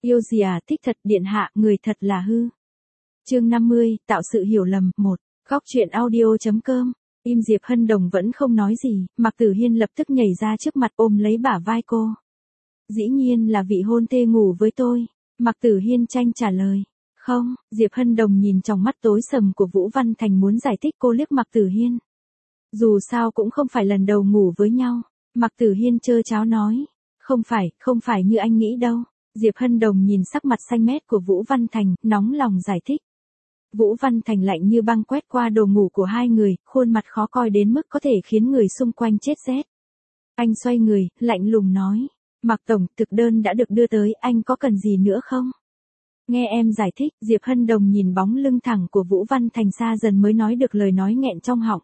Yêu gì à, thích thật, điện hạ, người thật là hư. Chương 50, tạo sự hiểu lầm, 1. Góc truyện audio.com. Im Diệp Hân Đồng vẫn không nói gì, Mạc Tử Hiên lập tức nhảy ra trước mặt ôm lấy bả vai cô. Dĩ nhiên là vị hôn thê ngủ với tôi. Mạc Tử Hiên tranh trả lời. Không, Diệp Hân Đồng nhìn trong mắt tối sầm của Vũ Văn Thành muốn giải thích, cô liếc Mạc Tử Hiên. Dù sao cũng không phải lần đầu ngủ với nhau. Mạc Tử Hiên trơ tráo nói. Không phải như anh nghĩ đâu. Diệp Hân Đồng nhìn sắc mặt xanh mét của Vũ Văn Thành, nóng lòng giải thích. Vũ Văn Thành lạnh như băng quét qua đồ ngủ của hai người, khuôn mặt khó coi đến mức có thể khiến người xung quanh chết rét. Anh xoay người, lạnh lùng nói. Mạc Tổng, thực đơn đã được đưa tới, anh có cần gì nữa không? Nghe em giải thích, Diệp Hân Đồng nhìn bóng lưng thẳng của Vũ Văn Thành xa dần mới nói được lời nói nghẹn trong họng.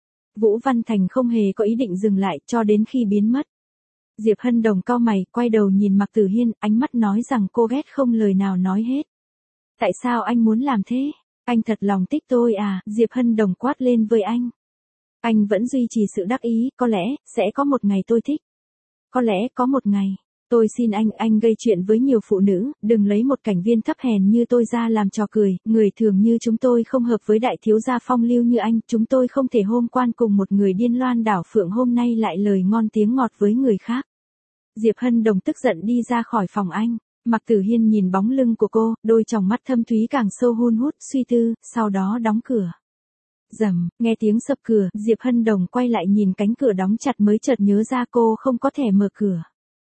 Vũ Văn Thành không hề có ý định dừng lại cho đến khi biến mất. Diệp Hân Đồng cau mày, quay đầu nhìn Mạc Tử Hiên, ánh mắt nói rằng cô ghét không lời nào nói hết. Tại sao anh muốn làm thế? Anh thật lòng thích tôi à? Diệp Hân Đồng quát lên với anh. Anh vẫn duy trì sự đắc ý, có lẽ, sẽ có một ngày tôi thích. Có lẽ có một ngày, tôi xin anh gây chuyện với nhiều phụ nữ, đừng lấy một cảnh viên thấp hèn như tôi ra làm trò cười, người thường như chúng tôi không hợp với đại thiếu gia phong lưu như anh, chúng tôi không thể hôm quan cùng một người điên loan đảo phượng hôm nay lại lời ngon tiếng ngọt với người khác. Diệp Hân Đồng tức giận đi ra khỏi phòng anh. Mạc Tử Hiên nhìn bóng lưng của cô, đôi tròng mắt thâm thúy càng sâu hun hút, suy tư, sau đó đóng cửa. Rầm, nghe tiếng sập cửa, Diệp Hân Đồng quay lại nhìn cánh cửa đóng chặt mới chợt nhớ ra cô không có thẻ mở cửa.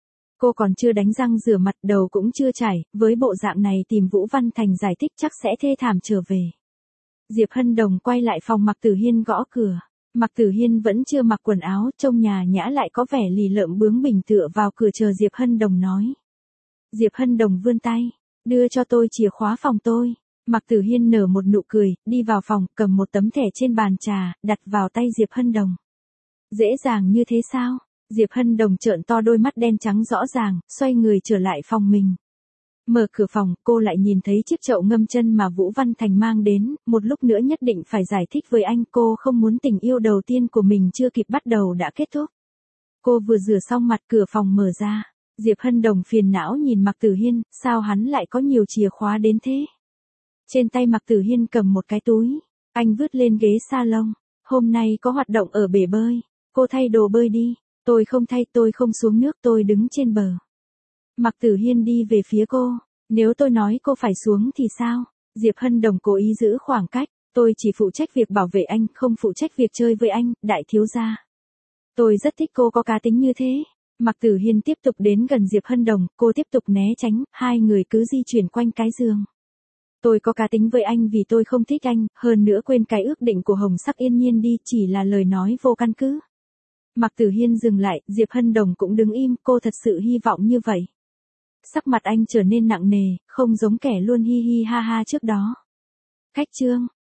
Cô còn chưa đánh răng rửa mặt, đầu cũng chưa chải, với bộ dạng này tìm Vũ Văn Thành giải thích chắc sẽ thê thảm trở về. Diệp Hân Đồng quay lại phòng Mạc Tử Hiên gõ cửa. Mạc Tử Hiên vẫn chưa mặc quần áo, trông nhã nhã lại có vẻ lì lợm bướng bỉnh tựa vào cửa chờ Diệp Hân Đồng nói. Diệp Hân Đồng vươn tay, đưa cho tôi chìa khóa phòng tôi. Mạc Tử Hiên nở một nụ cười, đi vào phòng, cầm một tấm thẻ trên bàn trà, đặt vào tay Diệp Hân Đồng. Dễ dàng như thế sao? Diệp Hân Đồng trợn to đôi mắt đen trắng rõ ràng, xoay người trở lại phòng mình. Mở cửa phòng, cô lại nhìn thấy chiếc chậu ngâm chân mà Vũ Văn Thành mang đến, một lúc nữa nhất định phải giải thích với anh, cô không muốn tình yêu đầu tiên của mình chưa kịp bắt đầu đã kết thúc. Cô vừa rửa xong mặt, cửa phòng mở ra. Diệp Hân Đồng phiền não nhìn Mạc Tử Hiên, sao hắn lại có nhiều chìa khóa đến thế? Trên tay Mạc Tử Hiên cầm một cái túi, anh vứt lên ghế salon. Hôm nay có hoạt động ở bể bơi, cô thay đồ bơi đi. Tôi không thay, tôi không xuống nước, tôi đứng trên bờ. Mạc Tử Hiên đi về phía cô, nếu tôi nói cô phải xuống thì sao? Diệp Hân Đồng cố ý giữ khoảng cách, tôi chỉ phụ trách việc bảo vệ anh, không phụ trách việc chơi với anh, đại thiếu gia. Tôi rất thích cô có cá tính như thế. Mạc Tử Hiên tiếp tục đến gần Diệp Hân Đồng, cô tiếp tục né tránh, hai người cứ di chuyển quanh cái giường. Tôi có cá tính với anh vì tôi không thích anh, hơn nữa quên cái ước định của Hồng Sắc Yên Nhiên đi, chỉ là lời nói vô căn cứ. Mạc Tử Hiên dừng lại, Diệp Hân Đồng cũng đứng im, cô thật sự hy vọng như vậy. Sắc mặt anh trở nên nặng nề, không giống kẻ luôn hi hi ha ha trước đó. Khách trương,